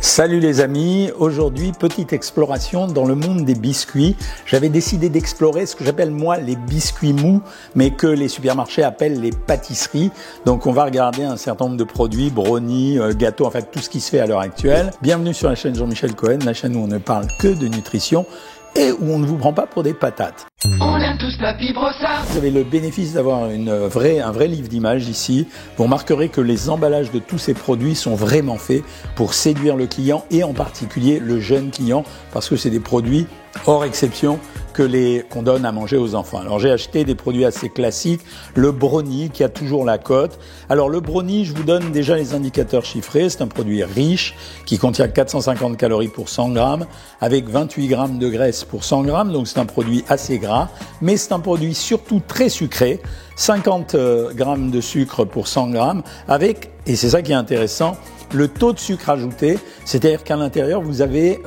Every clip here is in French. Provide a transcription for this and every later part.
Salut les amis, aujourd'hui petite exploration dans le monde des biscuits. J'avais décidé d'explorer ce que j'appelle moi les biscuits mous, mais que les supermarchés appellent les pâtisseries. Donc on va regarder un certain nombre de produits, brownies, gâteaux, en fait tout ce qui se fait à l'heure actuelle. Bienvenue sur la chaîne Jean-Michel Cohen, la chaîne où on ne parle que de nutrition et où on ne vous prend pas pour des patates. On aime tous Papy Brossard. Vous avez le bénéfice d'avoir un vrai livre d'images ici. Vous remarquerez que les emballages de tous ces produits sont vraiment faits pour séduire le client et en particulier le jeune client parce que c'est des produits hors exception qu'on donne à manger aux enfants. Alors j'ai acheté des produits assez classiques, le brownie qui a toujours la cote. Alors le brownie, je vous donne déjà les indicateurs chiffrés, c'est un produit riche qui contient 450 calories pour 100 grammes avec 28 grammes de graisse pour 100 grammes, donc c'est un produit assez gras, mais c'est un produit surtout très sucré, 50 grammes de sucre pour 100 grammes avec, et c'est ça qui est intéressant, le taux de sucre ajouté, c'est-à-dire qu'à l'intérieur, vous avez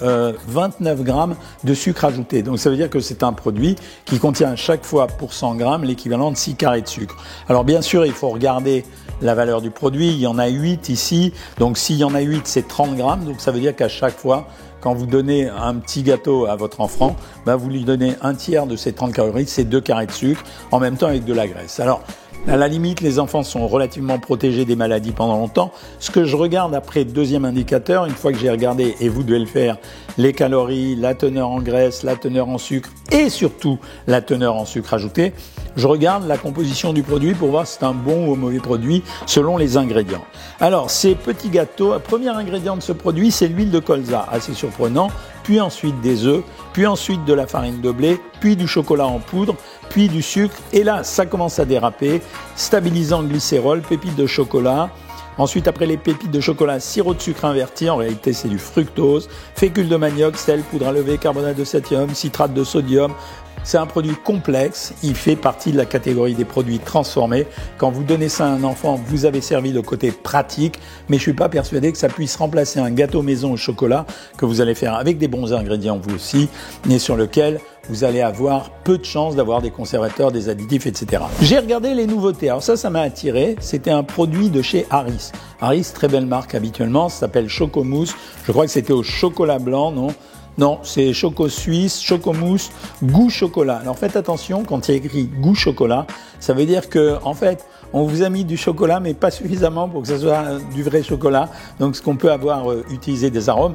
29 grammes de sucre ajouté. Donc ça veut dire que c'est un produit qui contient à chaque fois pour 100 grammes l'équivalent de 6 carrés de sucre. Alors bien sûr, il faut regarder la valeur du produit. Il y en a 8 ici. Donc s'il y en a 8, c'est 30 grammes. Donc ça veut dire qu'à chaque fois, quand vous donnez un petit gâteau à votre enfant, vous lui donnez un tiers de ces 30 calories, c'est 2 carrés de sucre, en même temps avec de la graisse. Alors, à la limite, les enfants sont relativement protégés des maladies pendant longtemps. Ce que je regarde après, deuxième indicateur, une fois que j'ai regardé, et vous devez le faire, les calories, la teneur en graisse, la teneur en sucre et surtout la teneur en sucre ajouté, je regarde la composition du produit pour voir si c'est un bon ou un mauvais produit selon les ingrédients. Alors, ces petits gâteaux, le premier ingrédient de ce produit, c'est l'huile de colza, assez surprenant, puis ensuite des œufs, puis ensuite de la farine de blé, puis du chocolat en poudre, puis du sucre. Et là, ça commence à déraper. Stabilisant glycérol, pépites de chocolat. Ensuite, après les pépites de chocolat, sirop de sucre inverti, en réalité c'est du fructose, fécule de manioc, sel, poudre à lever, carbonate de sodium, citrate de sodium. C'est un produit complexe, il fait partie de la catégorie des produits transformés. Quand vous donnez ça à un enfant, vous avez servi le côté pratique, mais je suis pas persuadé que ça puisse remplacer un gâteau maison au chocolat que vous allez faire avec des bons ingrédients vous aussi, mais sur lequel vous allez avoir peu de chances d'avoir des conservateurs, des additifs, etc. J'ai regardé les nouveautés. Alors ça m'a attiré. C'était un produit de chez Harris. Harris, très belle marque habituellement, ça s'appelle Chocomousse. Je crois que c'était au chocolat blanc, non ? Non, c'est Choco Suisse, Chocomousse, goût chocolat. Alors faites attention, quand il y a écrit goût chocolat, ça veut dire que, en fait, on vous a mis du chocolat, mais pas suffisamment pour que ça soit du vrai chocolat. Donc, ce qu'on peut avoir utilisé des arômes.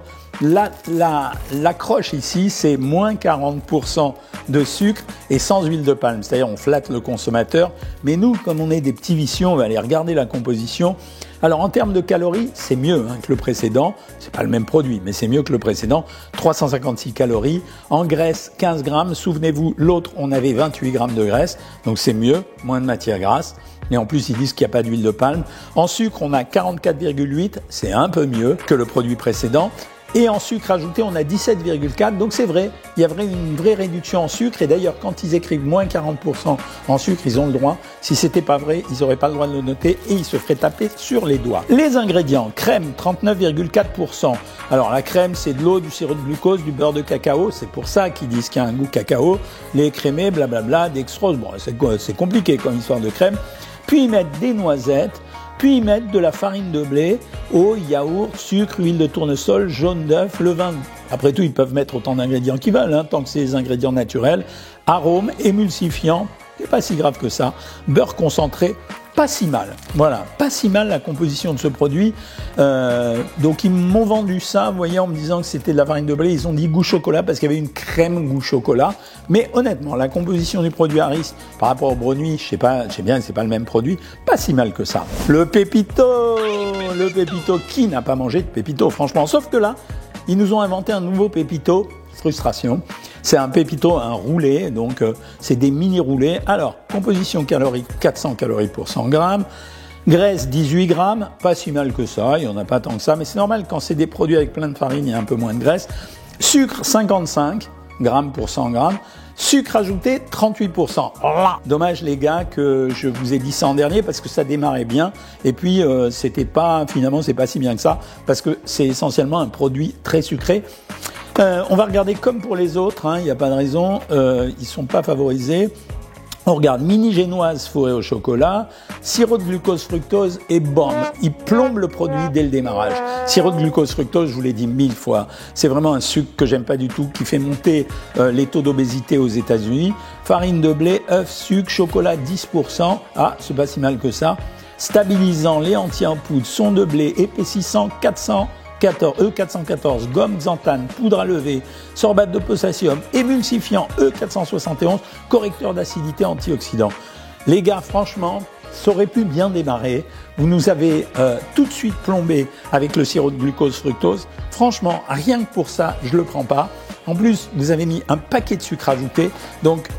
L'accroche ici, c'est moins 40% de sucre et sans huile de palme. C'est-à-dire, on flatte le consommateur. Mais nous, comme on est des petits vicieux, on va aller regarder la composition. Alors, en termes de calories, c'est mieux que le précédent. C'est pas le même produit, mais c'est mieux que le précédent. 356 calories. En graisse, 15 grammes. Souvenez-vous, l'autre, on avait 28 grammes de graisse. Donc, c'est mieux. Moins de matière grasse. Et en plus, ils disent qu'il n'y a pas d'huile de palme. En sucre, on a 44,8. C'est un peu mieux que le produit précédent. Et en sucre ajouté, on a 17,4. Donc c'est vrai, il y a une vraie réduction en sucre. Et d'ailleurs, quand ils écrivent moins 40% en sucre, ils ont le droit. Si c'était pas vrai, ils n'auraient pas le droit de le noter et ils se feraient taper sur les doigts. Les ingrédients, crème, 39,4%. Alors la crème, c'est de l'eau, du sirop de glucose, du beurre de cacao. C'est pour ça qu'ils disent qu'il y a un goût cacao. Les crémés, blablabla, dextrose. Bon, c'est compliqué comme histoire de crème. Puis ils mettent des noisettes. Puis ils mettent de la farine de blé, eau, yaourt, sucre, huile de tournesol, jaune d'œuf, levain. Après tout, ils peuvent mettre autant d'ingrédients qu'ils veulent, tant que c'est des ingrédients naturels. Arômes, émulsifiants, c'est pas si grave que ça. Beurre concentré, pas si mal. Voilà, pas si mal la composition de ce produit. Donc ils m'ont vendu ça, vous voyez, en me disant que c'était de la farine de blé. Ils ont dit goût chocolat parce qu'il y avait une crème goût chocolat. Mais honnêtement, la composition du produit Harris par rapport au brownie, je sais bien que c'est pas le même produit, pas si mal que ça. Le pépito, qui n'a pas mangé de pépito, franchement. Sauf que là, ils nous ont inventé un nouveau pépito. Frustration. C'est un pépito, un roulé, donc c'est des mini roulés. Alors, composition calorique, 400 calories pour 100 grammes. Graisse, 18 grammes, pas si mal que ça, il n'y en a pas tant que ça, mais c'est normal, quand c'est des produits avec plein de farine, il y a un peu moins de graisse. Sucre, 55 grammes pour 100 grammes. Sucre ajouté, 38%. Dommage les gars que je vous ai dit ça en dernier parce que ça démarrait bien. Et puis finalement c'est pas si bien que ça parce que c'est essentiellement un produit très sucré. On va regarder comme pour les autres, il n'y a pas de raison, ils sont pas favorisés. On regarde mini génoise fourrée au chocolat, sirop de glucose fructose et bam, il plombe le produit dès le démarrage. Sirop de glucose fructose, je vous l'ai dit 1000 fois, c'est vraiment un sucre que j'aime pas du tout, qui fait monter les taux d'obésité aux États-Unis. Farine de blé, œufs, sucre, chocolat 10%, ah c'est pas si mal que ça. Stabilisant, lait entier en poudre, son de blé, épaississant 414, gomme xanthane, poudre à lever, sorbate de potassium, émulsifiant E471, correcteur d'acidité, antioxydant. Les gars, franchement, ça aurait pu bien démarrer. Vous nous avez tout de suite plombé avec le sirop de glucose fructose. Franchement, rien que pour ça, je le prends pas. En plus, vous avez mis un paquet de sucre ajouté. Donc,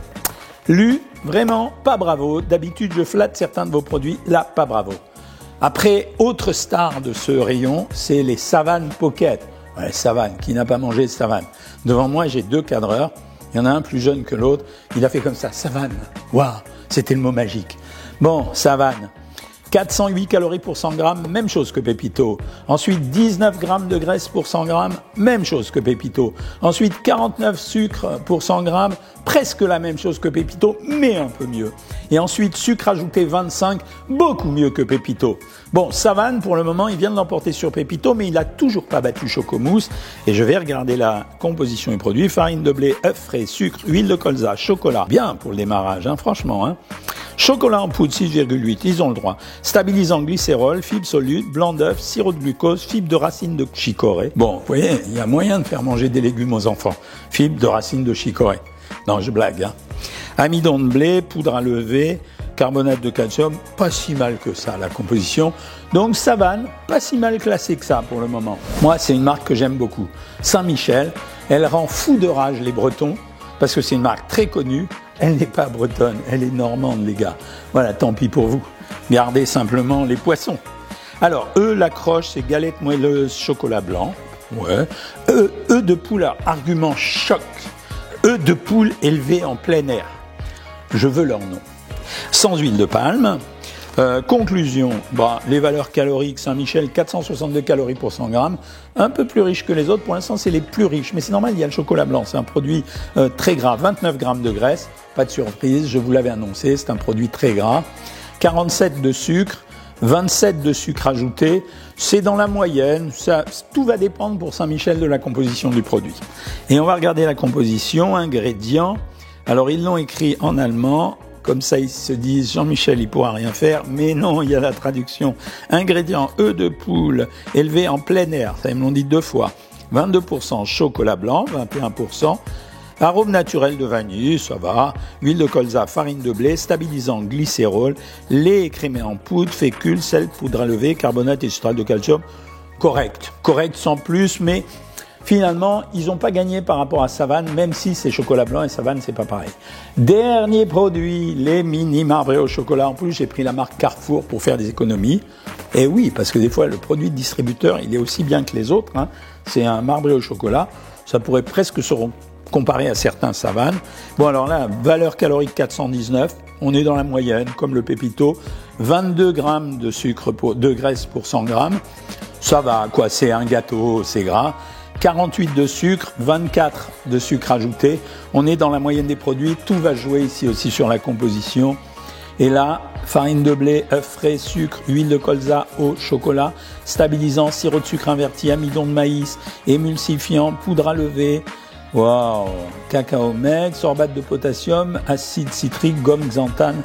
vraiment, pas bravo. D'habitude, je flatte certains de vos produits. Là, pas bravo. Après, autre star de ce rayon, c'est les Savane Pocket. Ouais, Savane, qui n'a pas mangé de Savane? Devant moi, j'ai 2 cadreurs. Il y en a un plus jeune que l'autre. Il a fait comme ça, Savane. Waouh, c'était le mot magique. Bon, Savane. 408 calories pour 100 grammes, même chose que Pépito. Ensuite, 19 grammes de graisse pour 100 grammes, même chose que Pépito. Ensuite, 49 sucres pour 100 grammes, presque la même chose que Pépito, mais un peu mieux. Et ensuite, sucre ajouté 25, beaucoup mieux que Pépito. Bon, Savane, pour le moment, il vient de l'emporter sur Pépito, mais il n'a toujours pas battu Chocomousse. Et je vais regarder la composition du produit. Farine de blé, œufs frais, sucre, huile de colza, chocolat. Bien pour le démarrage, hein, franchement, hein. Chocolat en poudre 6,8, ils ont le droit. Stabilisant glycérol, fibres solubles, blanc d'œuf, sirop de glucose, fibres de racine de chicorée. Bon, vous voyez, il y a moyen de faire manger des légumes aux enfants. Fibres de racine de chicorée. Non, je blague, hein. Amidon de blé, poudre à lever, carbonate de calcium, pas si mal que ça, la composition. Donc, Savane, pas si mal classé que ça pour le moment. Moi, c'est une marque que j'aime beaucoup. Saint-Michel, elle rend fou de rage les Bretons, parce que c'est une marque très connue. Elle n'est pas bretonne, elle est normande, les gars. Voilà, tant pis pour vous. Gardez simplement les poissons. Alors, l'accroche, c'est galette moelleuse, chocolat blanc. Ouais. Œufs de poule, argument choc. Œufs de poule élevés en plein air. Je veux leur nom. Sans huile de palme. Conclusion, les valeurs caloriques, Saint-Michel, 462 calories pour 100 grammes, un peu plus riche que les autres, pour l'instant c'est les plus riches, mais c'est normal, il y a le chocolat blanc, c'est un produit très gras, 29 grammes de graisse, pas de surprise, je vous l'avais annoncé, c'est un produit très gras, 47 de sucre, 27 de sucre ajouté, c'est dans la moyenne, tout va dépendre pour Saint-Michel de la composition du produit. Et on va regarder la composition, ingrédients, alors ils l'ont écrit en allemand, comme ça, ils se disent, Jean-Michel, il pourra rien faire. Mais non, il y a la traduction. Ingrédients, œufs de poule élevés en plein air. Ça, ils me l'ont dit 2 fois. 22% chocolat blanc, 21%. Arôme naturel de vanille, ça va. Huile de colza, farine de blé, stabilisant glycérol, lait écrémé en poudre, fécule, sel, poudre à lever, carbonate et citrate de calcium. Correct. Correct sans plus, mais finalement, ils n'ont pas gagné par rapport à Savane, même si c'est chocolat blanc et Savane, c'est pas pareil. Dernier produit, les mini marbrés au chocolat. En plus, j'ai pris la marque Carrefour pour faire des économies. Et oui, parce que des fois, le produit de distributeur, il est aussi bien que les autres, hein. C'est un marbré au chocolat. Ça pourrait presque se comparer à certains Savane. Bon, alors là, valeur calorique 419. On est dans la moyenne, comme le Pépito. 22 grammes de graisse pour 100 grammes. Ça va, quoi. C'est un gâteau, c'est gras. 48 de sucre, 24 de sucre ajouté. On est dans la moyenne des produits. Tout va jouer ici aussi sur la composition. Et là, farine de blé, œufs frais, sucre, huile de colza, eau, chocolat, stabilisant, sirop de sucre inverti, amidon de maïs, émulsifiant, poudre à lever. Waouh, cacao maigre, sorbate de potassium, acide citrique, gomme xanthane.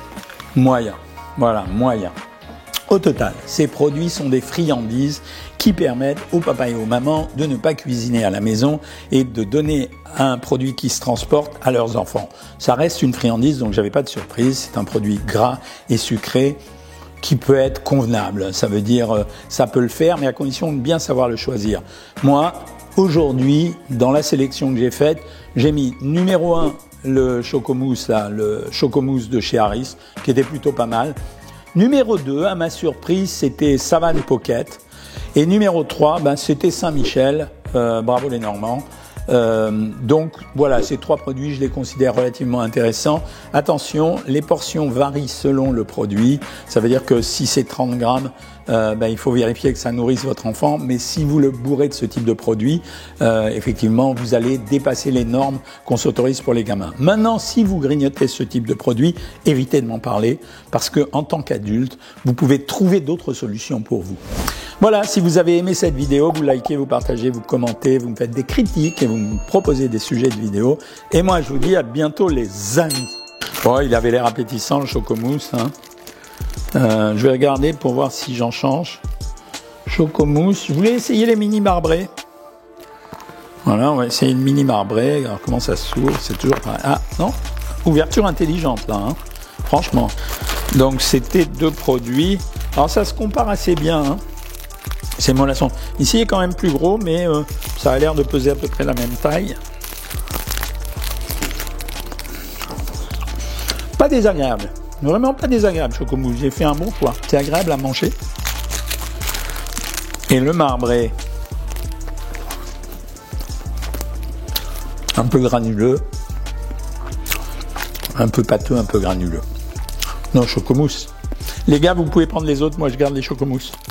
Moyen. Voilà, moyen. Au total, ces produits sont des friandises qui permettent aux papas et aux mamans de ne pas cuisiner à la maison et de donner un produit qui se transporte à leurs enfants. Ça reste une friandise, donc j'avais pas de surprise. C'est un produit gras et sucré qui peut être convenable. Ça veut dire, ça peut le faire, mais à condition de bien savoir le choisir. Moi, aujourd'hui, dans la sélection que j'ai faite, j'ai mis numéro 1 le Chocomousse, le Chocomousse de chez Harris, qui était plutôt pas mal. Numéro 2, à ma surprise, c'était Savane Pocket. Et numéro 3, c'était Saint-Michel, bravo les Normands. Donc voilà, ces 3 produits, je les considère relativement intéressants. Attention, les portions varient selon le produit. Ça veut dire que si c'est 30 grammes, il faut vérifier que ça nourrisse votre enfant. Mais si vous le bourrez de ce type de produit, effectivement, vous allez dépasser les normes qu'on s'autorise pour les gamins. Maintenant, si vous grignotez ce type de produit, évitez de m'en parler parce que en tant qu'adulte, vous pouvez trouver d'autres solutions pour vous. Voilà, si vous avez aimé cette vidéo, vous likez, vous partagez, vous commentez, vous me faites des critiques et vous me proposez des sujets de vidéo. Et moi, je vous dis à bientôt les amis. Bon, il avait l'air appétissant le chocomousse, hein. Je vais regarder pour voir si j'en change. Chocomousse. Je voulais essayer les mini marbrés. Voilà, on va essayer une mini marbrée. Alors, comment ça s'ouvre? C'est toujours pareil. Ah, non? Ouverture intelligente, là, hein. Franchement. Donc, c'était 2 produits. Alors, ça se compare assez bien, hein. C'est mollasson. Ici, il est quand même plus gros, mais ça a l'air de peser à peu près la même taille. Pas désagréable. Vraiment pas désagréable, chocomousse. J'ai fait un bon choix. C'est agréable à manger. Et le marbré, un peu granuleux, un peu pâteux, un peu granuleux. Non, chocomousse. Les gars, vous pouvez prendre les autres. Moi, je garde les chocomousses.